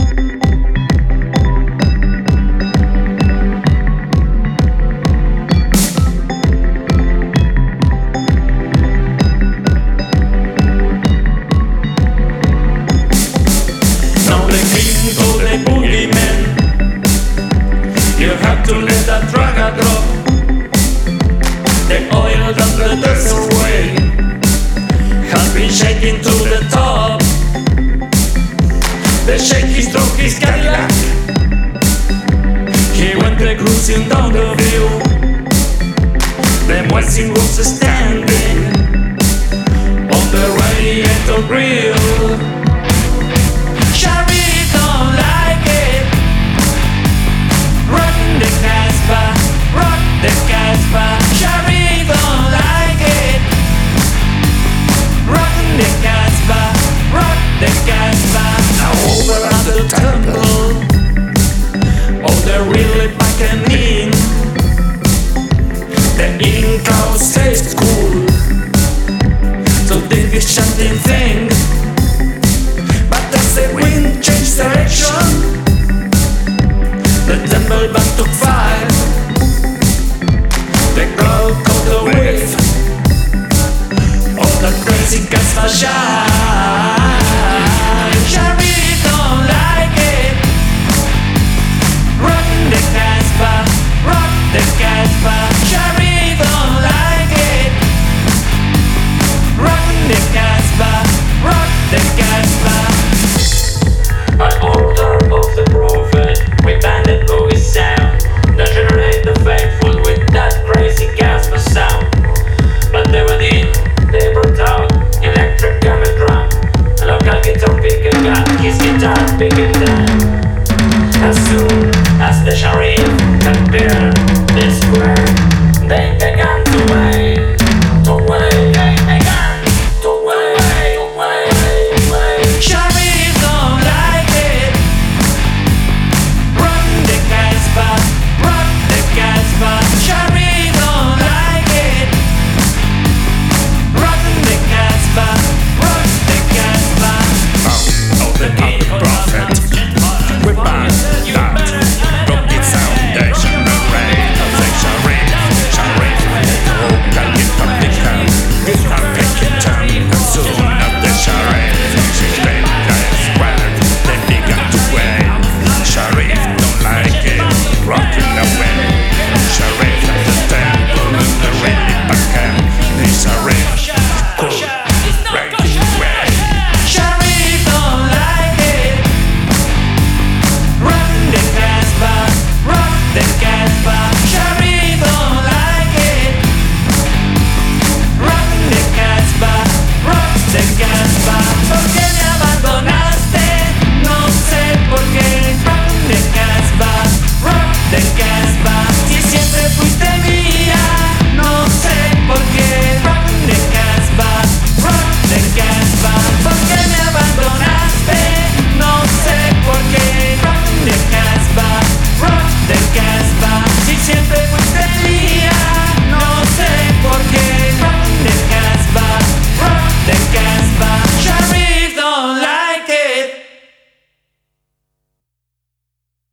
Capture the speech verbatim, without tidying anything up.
You have to let that drag drop. The oil down the desert way has been shaking to the top. The shaky stroke his Cadillac. He went there cruising down the view. The Muezzin was standing on the radiator grill. Sherry don't like it. Rock the Casbah, rock the Casbah. Sherry don't like it. Rock the Casbah, rock the Casbah. Now over at the temple, oh they're really backing in. The Inca stays cool, so they be chanting thing. But as the wind changed direction, the temple back took fire. The crowd caught the wave of the crazy Casbah shine. Sherry don't like it. Rock the Casbah, rock the Casbah. Sherry don't like it. Rock the Casbah, rock the Casbah. An order of the prophet, we banded boogie sound that generate the faithful with that crazy Casbah sound. But they went in, they brought out electric gamma drum. A local guitar picker got his guitar picking down.